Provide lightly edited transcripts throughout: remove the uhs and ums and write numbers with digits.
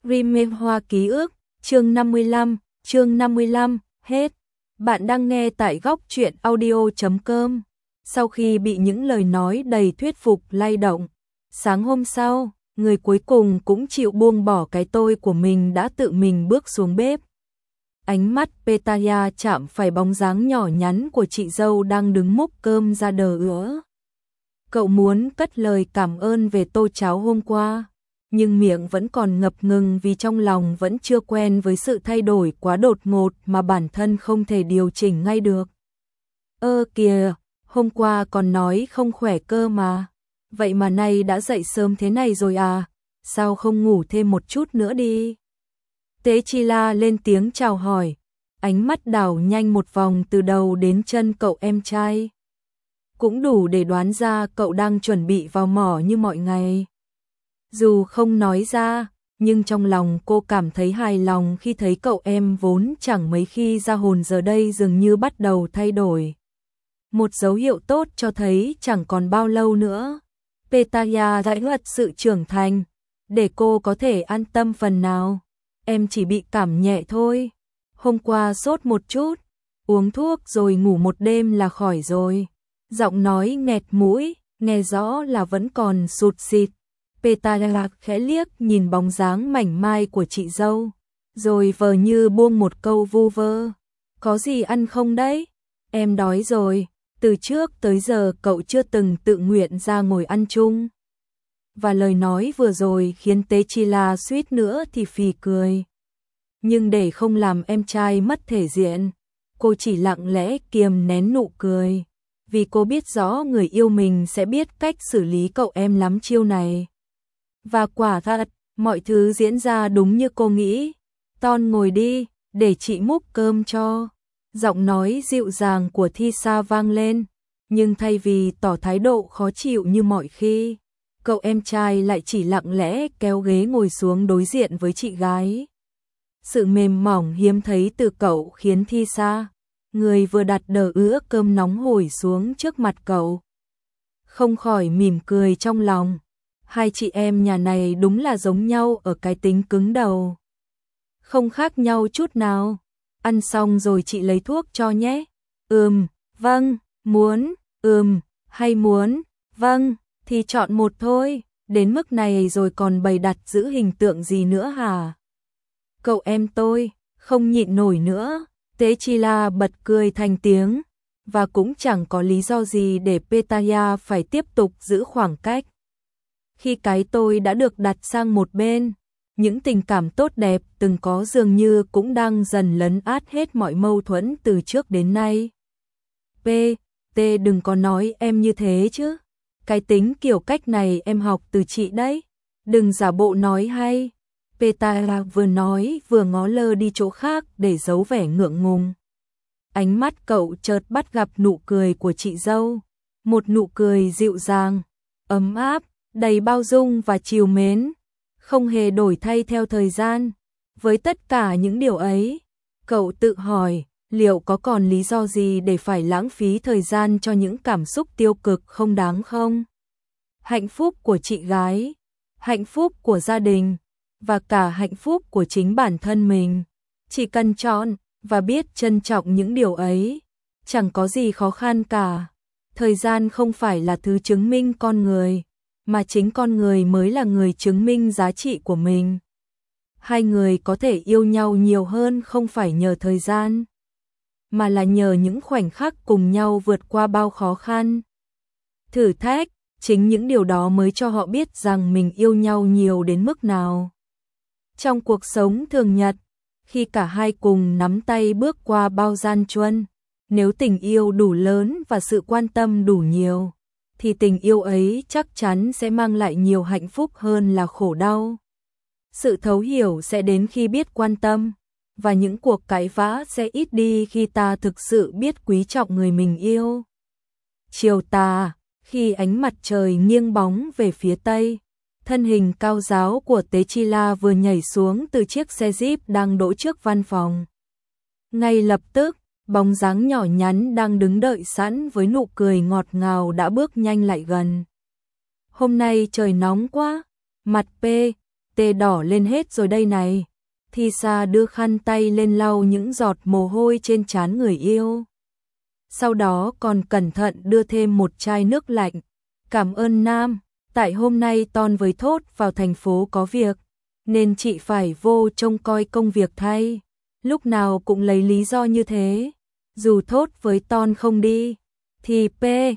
Remake Hoa ký ức, chương 55, hết. Bạn đang nghe tại góc truyện audio.com. Sau khi bị những lời nói đầy thuyết phục lay động, sáng hôm sau, người cuối cùng cũng chịu buông bỏ cái tôi của mình đã tự mình bước xuống bếp. Ánh mắt Petaya chạm phải bóng dáng nhỏ nhắn của chị dâu đang đứng múc cơm ra đờ ứa. Cậu muốn cất lời cảm ơn về tô cháo hôm qua, nhưng miệng vẫn còn ngập ngừng vì trong lòng vẫn chưa quen với sự thay đổi quá đột ngột mà bản thân không thể điều chỉnh ngay được. Kìa, hôm qua còn nói không khỏe cơ mà, vậy mà nay đã dậy sớm thế này rồi à, sao không ngủ thêm một chút nữa đi? Tế Chi La lên tiếng chào hỏi, ánh mắt đảo nhanh một vòng từ đầu đến chân cậu em trai. Cũng đủ để đoán ra cậu đang chuẩn bị vào mỏ như mọi ngày. Dù không nói ra, nhưng trong lòng cô cảm thấy hài lòng khi thấy cậu em vốn chẳng mấy khi ra hồn giờ đây dường như bắt đầu thay đổi. Một dấu hiệu tốt cho thấy chẳng còn bao lâu nữa, Petaya đã thật sự trưởng thành, để cô có thể an tâm phần nào. Em chỉ bị cảm nhẹ thôi, hôm qua sốt một chút, uống thuốc rồi ngủ một đêm là khỏi rồi. Giọng nói nghẹt mũi, nghe rõ là vẫn còn sụt xịt. Petaya khẽ liếc nhìn bóng dáng mảnh mai của chị dâu, rồi vờ như buông một câu vu vơ. Có gì ăn không đấy? Em đói rồi, từ trước tới giờ cậu chưa từng tự nguyện ra ngồi ăn chung. Và lời nói vừa rồi khiến Tế Chi La suýt nữa thì phì cười. Nhưng để không làm em trai mất thể diện, cô chỉ lặng lẽ kiềm nén nụ cười, vì cô biết rõ người yêu mình sẽ biết cách xử lý cậu em lắm chiêu này. Và quả thật, mọi thứ diễn ra đúng như cô nghĩ. Ton ngồi đi, để chị múc cơm cho. Giọng nói dịu dàng của Thi Sa vang lên, nhưng thay vì tỏ thái độ khó chịu như mọi khi, cậu em trai lại chỉ lặng lẽ kéo ghế ngồi xuống đối diện với chị gái. Sự mềm mỏng hiếm thấy từ cậu khiến Thi Sa, người vừa đặt đờ ứa cơm nóng hổi xuống trước mặt cậu, không khỏi mỉm cười trong lòng. Hai chị em nhà này đúng là giống nhau ở cái tính cứng đầu. Không khác nhau chút nào. Ăn xong rồi chị lấy thuốc cho nhé. Vâng, muốn, hay muốn, vâng, thì chọn một thôi. Đến mức này rồi còn bày đặt giữ hình tượng gì nữa hả? Cậu em tôi, không nhịn nổi nữa. Tế Chi La bật cười thành tiếng, và cũng chẳng có lý do gì để Petaya phải tiếp tục giữ khoảng cách. Khi cái tôi đã được đặt sang một bên, những tình cảm tốt đẹp từng có dường như cũng đang dần lấn át hết mọi mâu thuẫn từ trước đến nay. Đừng có nói em như thế chứ. Cái tính kiểu cách này em học từ chị đấy. Đừng giả bộ nói hay. Petaya vừa nói vừa ngó lơ đi chỗ khác để giấu vẻ ngượng ngùng. Ánh mắt cậu chợt bắt gặp nụ cười của chị dâu. Một nụ cười dịu dàng, ấm áp, đầy bao dung và trìu mến, không hề đổi thay theo thời gian. Với tất cả những điều ấy, cậu tự hỏi, liệu có còn lý do gì để phải lãng phí thời gian cho những cảm xúc tiêu cực không đáng không? Hạnh phúc của chị gái, hạnh phúc của gia đình, và cả hạnh phúc của chính bản thân mình. Chỉ cần chọn và biết trân trọng những điều ấy, chẳng có gì khó khăn cả. Thời gian không phải là thứ chứng minh con người, mà chính con người mới là người chứng minh giá trị của mình. Hai người có thể yêu nhau nhiều hơn không phải nhờ thời gian, mà là nhờ những khoảnh khắc cùng nhau vượt qua bao khó khăn, thử thách. Chính những điều đó mới cho họ biết rằng mình yêu nhau nhiều đến mức nào. Trong cuộc sống thường nhật, khi cả hai cùng nắm tay bước qua bao gian truân, nếu tình yêu đủ lớn và sự quan tâm đủ nhiều, thì tình yêu ấy chắc chắn sẽ mang lại nhiều hạnh phúc hơn là khổ đau. Sự thấu hiểu sẽ đến khi biết quan tâm, và những cuộc cãi vã sẽ ít đi khi ta thực sự biết quý trọng người mình yêu. Chiều tà, khi ánh mặt trời nghiêng bóng về phía tây, thân hình cao ráo của Tế Chi La vừa nhảy xuống từ chiếc xe Jeep đang đỗ trước văn phòng. Ngay lập tức, bóng dáng nhỏ nhắn đang đứng đợi sẵn với nụ cười ngọt ngào đã bước nhanh lại gần. Hôm nay trời nóng quá, mặt Tê đỏ lên hết rồi đây này. Thi Sa đưa khăn tay lên lau những giọt mồ hôi trên trán người yêu. Sau đó còn cẩn thận đưa thêm một chai nước lạnh. Cảm ơn Nam, tại hôm nay Ton với Thốt vào thành phố có việc, nên chị phải vô trông coi công việc thay. Lúc nào cũng lấy lý do như thế. Dù Thốt với Ton không đi, thì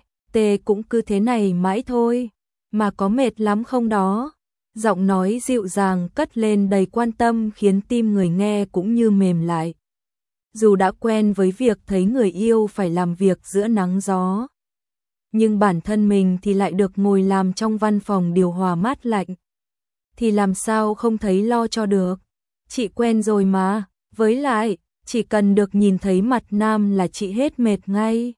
T cũng cứ thế này mãi thôi. Mà có mệt lắm không đó? Giọng nói dịu dàng cất lên đầy quan tâm khiến tim người nghe cũng như mềm lại. Dù đã quen với việc thấy người yêu phải làm việc giữa nắng gió, nhưng bản thân mình thì lại được ngồi làm trong văn phòng điều hòa mát lạnh. Thì làm sao không thấy lo cho được. Chị quen rồi mà, với lại, chỉ cần được nhìn thấy mặt Nam là chị hết mệt ngay.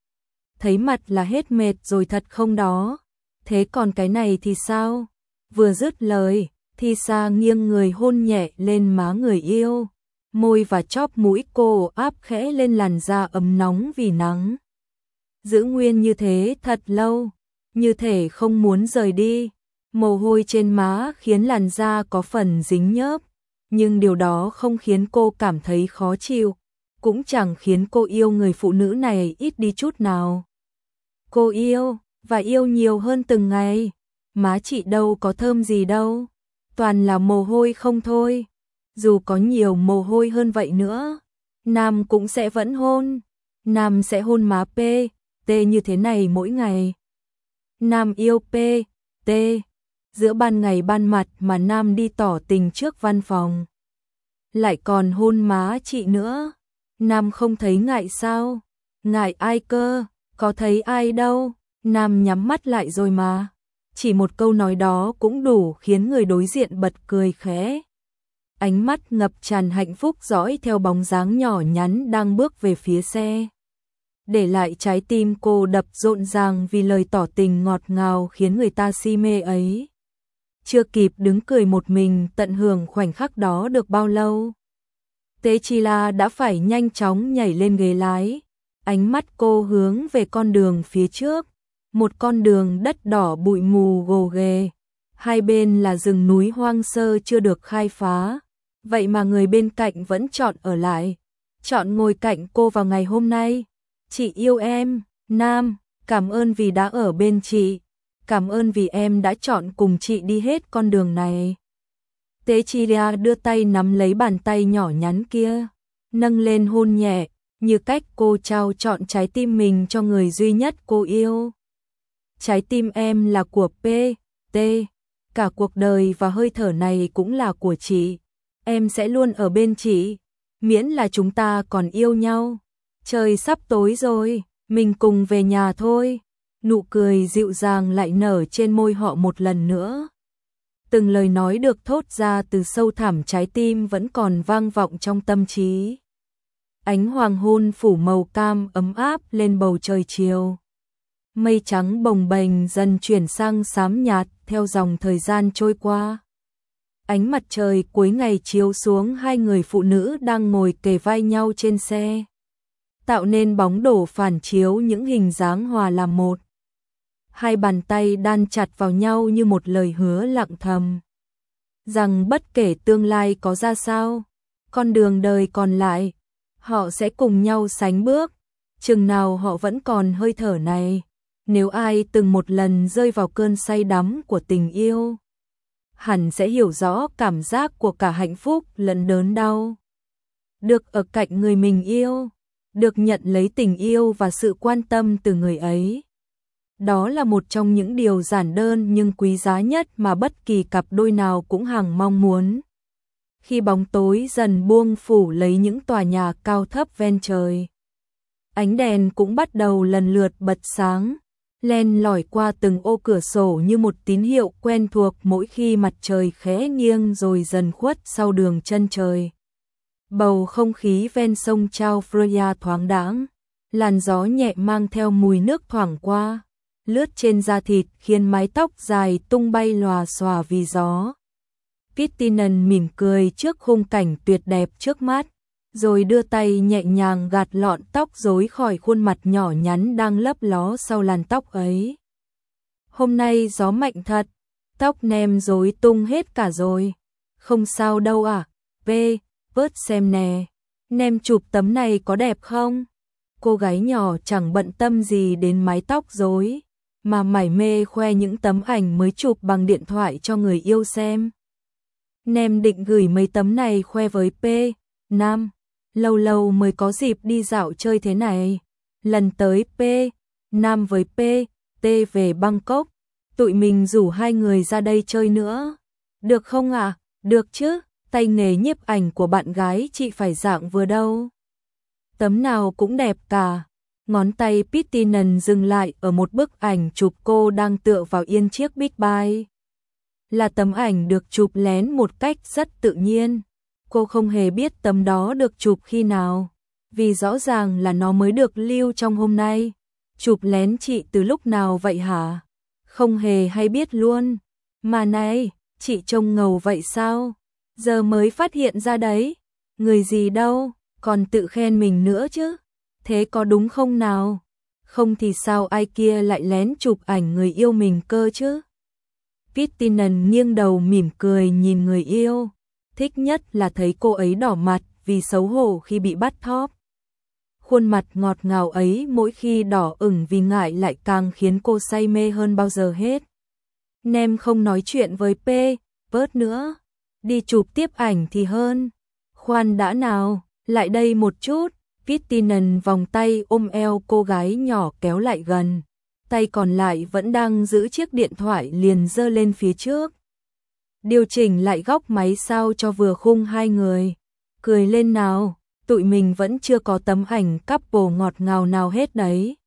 Thấy mặt là hết mệt rồi thật không đó? Thế còn cái này thì sao? Vừa dứt lời, Thi Sa nghiêng người hôn nhẹ lên má người yêu. Môi và chóp mũi cô áp khẽ lên làn da ấm nóng vì nắng. Giữ nguyên như thế thật lâu, như thể không muốn rời đi. Mồ hôi trên má khiến làn da có phần dính nhớp, nhưng điều đó không khiến cô cảm thấy khó chịu, cũng chẳng khiến cô yêu người phụ nữ này ít đi chút nào. Cô yêu, và yêu nhiều hơn từng ngày. Má chị đâu có thơm gì đâu, toàn là mồ hôi không thôi. Dù có nhiều mồ hôi hơn vậy nữa, Nam cũng sẽ vẫn hôn. Nam sẽ hôn má T như thế này mỗi ngày. Nam yêu T. Giữa ban ngày ban mặt mà Nam đi tỏ tình trước văn phòng, lại còn hôn má chị nữa. Nam không thấy ngại sao? Ngại ai cơ? Có thấy ai đâu. Nam nhắm mắt lại rồi mà. Chỉ một câu nói đó cũng đủ khiến người đối diện bật cười khẽ. Ánh mắt ngập tràn hạnh phúc dõi theo bóng dáng nhỏ nhắn đang bước về phía xe. Để lại trái tim cô đập rộn ràng vì lời tỏ tình ngọt ngào khiến người ta si mê ấy. Chưa kịp đứng cười một mình tận hưởng khoảnh khắc đó được bao lâu, Tế Chi La đã phải nhanh chóng nhảy lên ghế lái. Ánh mắt cô hướng về con đường phía trước, một con đường đất đỏ bụi mù gồ ghề. Hai bên là rừng núi hoang sơ chưa được khai phá. Vậy mà người bên cạnh vẫn chọn ở lại, chọn ngồi cạnh cô vào ngày hôm nay. Chị yêu em, Nam, cảm ơn vì đã ở bên chị. Cảm ơn vì em đã chọn cùng chị đi hết con đường này. Tế Chi La đưa tay nắm lấy bàn tay nhỏ nhắn kia, nâng lên hôn nhẹ, như cách cô trao chọn trái tim mình cho người duy nhất cô yêu. Trái tim em là của T, cả cuộc đời và hơi thở này cũng là của chị. Em sẽ luôn ở bên chị, miễn là chúng ta còn yêu nhau. Trời sắp tối rồi, mình cùng về nhà thôi. Nụ cười dịu dàng lại nở trên môi họ một lần nữa. Từng lời nói được thốt ra từ sâu thẳm trái tim vẫn còn vang vọng trong tâm trí. Ánh hoàng hôn phủ màu cam ấm áp lên bầu trời chiều. Mây trắng bồng bềnh dần chuyển sang xám nhạt theo dòng thời gian trôi qua. Ánh mặt trời cuối ngày chiếu xuống hai người phụ nữ đang ngồi kề vai nhau trên xe, tạo nên bóng đổ phản chiếu những hình dáng hòa làm một. Hai bàn tay đan chặt vào nhau như một lời hứa lặng thầm, rằng bất kể tương lai có ra sao, con đường đời còn lại, họ sẽ cùng nhau sánh bước, chừng nào họ vẫn còn hơi thở này. Nếu ai từng một lần rơi vào cơn say đắm của tình yêu, hẳn sẽ hiểu rõ cảm giác của cả hạnh phúc lẫn đớn đau. Được ở cạnh người mình yêu, được nhận lấy tình yêu và sự quan tâm từ người ấy. Đó là một trong những điều giản đơn nhưng quý giá nhất mà bất kỳ cặp đôi nào cũng hằng mong muốn. Khi bóng tối dần buông phủ lấy những tòa nhà cao thấp ven trời, ánh đèn cũng bắt đầu lần lượt bật sáng, len lỏi qua từng ô cửa sổ như một tín hiệu quen thuộc mỗi khi mặt trời khẽ nghiêng rồi dần khuất sau đường chân trời. Bầu không khí ven sông Chao Phraya thoáng đãng, làn gió nhẹ mang theo mùi nước thoảng qua, lướt trên da thịt khiến mái tóc dài tung bay lòa xòa vì gió. Kittinan mỉm cười trước khung cảnh tuyệt đẹp trước mắt, rồi đưa tay nhẹ nhàng gạt lọn tóc rối khỏi khuôn mặt nhỏ nhắn đang lấp ló sau làn tóc ấy. Hôm nay gió mạnh thật, Tóc Nem rối tung hết cả rồi. Không sao đâu à, vớt xem nè. Nem chụp tấm này có đẹp không? Cô gái nhỏ chẳng bận tâm gì đến mái tóc rối, mà mải mê khoe những tấm ảnh mới chụp bằng điện thoại cho người yêu xem. Nem định gửi mấy tấm này khoe với Nam, lâu lâu mới có dịp đi dạo chơi thế này. Lần tới Nam với T về Bangkok, tụi mình rủ hai người ra đây chơi nữa. Được không ạ? Được chứ, tay nghề nhiếp ảnh của bạn gái chị phải dạng vừa đâu. Tấm nào cũng đẹp cả. Ngón tay Pitinen dừng lại ở một bức ảnh chụp cô đang tựa vào yên chiếc Big Bike. Là tấm ảnh được chụp lén một cách rất tự nhiên. Cô không hề biết tấm đó được chụp khi nào, vì rõ ràng là nó mới được lưu trong hôm nay. Chụp lén chị từ lúc nào vậy hả? Không hề hay biết luôn. Mà này, chị trông ngầu vậy sao? Giờ mới phát hiện ra đấy. Người gì đâu, còn tự khen mình nữa chứ. Thế có đúng không nào? Không thì sao ai kia lại lén chụp ảnh người yêu mình cơ chứ? Pitinen nghiêng đầu mỉm cười nhìn người yêu. Thích nhất là thấy cô ấy đỏ mặt vì xấu hổ khi bị bắt thóp. Khuôn mặt ngọt ngào ấy mỗi khi đỏ ửng vì ngại lại càng khiến cô say mê hơn bao giờ hết. Nem không nói chuyện với vớt nữa. Đi chụp tiếp ảnh thì hơn. Khoan đã nào, lại đây một chút. Pitinen vòng tay ôm eo cô gái nhỏ kéo lại gần. Tay còn lại vẫn đang giữ chiếc điện thoại liền giơ lên phía trước. Điều chỉnh lại góc máy sao cho vừa khung hai người. Cười lên nào, tụi mình vẫn chưa có tấm ảnh couple ngọt ngào nào hết đấy.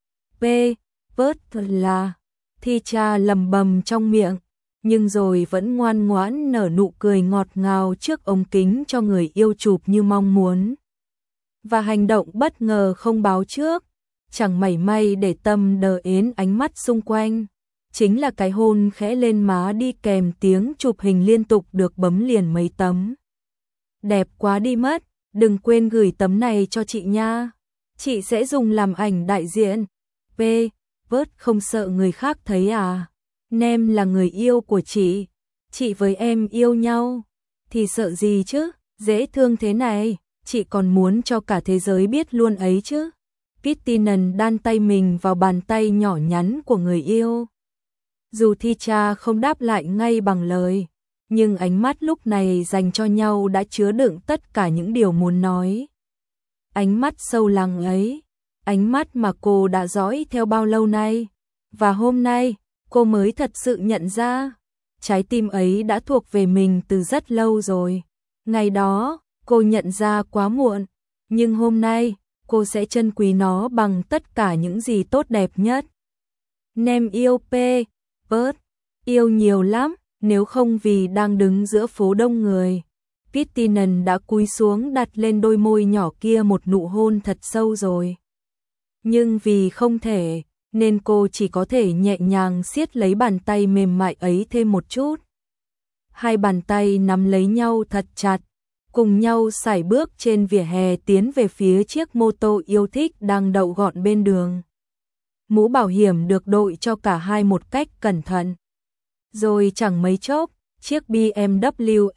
Vớt là, Thi Cha lầm bầm trong miệng, nhưng rồi vẫn ngoan ngoãn nở nụ cười ngọt ngào trước ống kính cho người yêu chụp như mong muốn. Và hành động bất ngờ không báo trước, chẳng mảy may để tâm đờ ến ánh mắt xung quanh. Chính là cái hôn khẽ lên má đi kèm tiếng chụp hình liên tục được bấm liền mấy tấm. Đẹp quá đi mất, đừng quên gửi tấm này cho chị nha. Chị sẽ dùng làm ảnh đại diện. Vớt không sợ người khác thấy à? Nem là người yêu của chị với em yêu nhau. Thì sợ gì chứ, dễ thương thế này, chị còn muốn cho cả thế giới biết luôn ấy chứ. Pitinen đan tay mình vào bàn tay nhỏ nhắn của người yêu. Dù Thi Cha không đáp lại ngay bằng lời, nhưng ánh mắt lúc này dành cho nhau đã chứa đựng tất cả những điều muốn nói. Ánh mắt sâu lắng ấy, ánh mắt mà cô đã dõi theo bao lâu nay, và hôm nay cô mới thật sự nhận ra, trái tim ấy đã thuộc về mình từ rất lâu rồi. Ngày đó, cô nhận ra quá muộn, nhưng hôm nay, cô sẽ trân quý nó bằng tất cả những gì tốt đẹp nhất. Nem yêu vớt, yêu nhiều lắm, nếu không vì đang đứng giữa phố đông người. Pitinen đã cúi xuống đặt lên đôi môi nhỏ kia một nụ hôn thật sâu rồi. Nhưng vì không thể, nên cô chỉ có thể nhẹ nhàng siết lấy bàn tay mềm mại ấy thêm một chút. Hai bàn tay nắm lấy nhau thật chặt, cùng nhau sải bước trên vỉa hè tiến về phía chiếc mô tô yêu thích đang đậu gọn bên đường. Mũ bảo hiểm được đội cho cả hai một cách cẩn thận. Rồi chẳng mấy chốc, chiếc BMW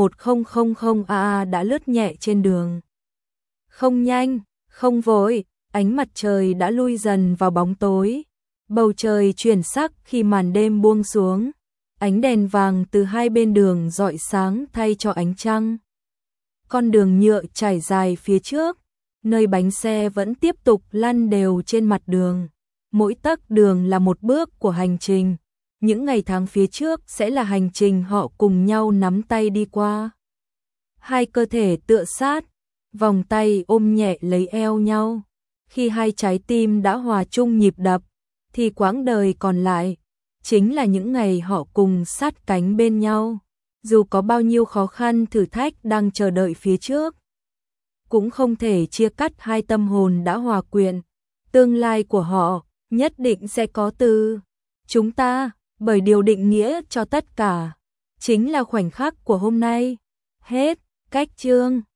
S1000AA đã lướt nhẹ trên đường. Không nhanh, không vội, ánh mặt trời đã lui dần vào bóng tối. Bầu trời chuyển sắc khi màn đêm buông xuống. Ánh đèn vàng từ hai bên đường rọi sáng thay cho ánh trăng. Con đường nhựa trải dài phía trước, nơi bánh xe vẫn tiếp tục lăn đều trên mặt đường. Mỗi tấc đường là một bước của hành trình. Những ngày tháng phía trước sẽ là hành trình họ cùng nhau nắm tay đi qua. Hai cơ thể tựa sát, vòng tay ôm nhẹ lấy eo nhau. Khi hai trái tim đã hòa chung nhịp đập, thì quãng đời còn lại chính là những ngày họ cùng sát cánh bên nhau. Dù có bao nhiêu khó khăn thử thách đang chờ đợi phía trước, cũng không thể chia cắt hai tâm hồn đã hòa quyện. Tương lai của họ nhất định sẽ có từ chúng ta, bởi điều định nghĩa cho tất cả chính là khoảnh khắc của hôm nay. Hết cách chương.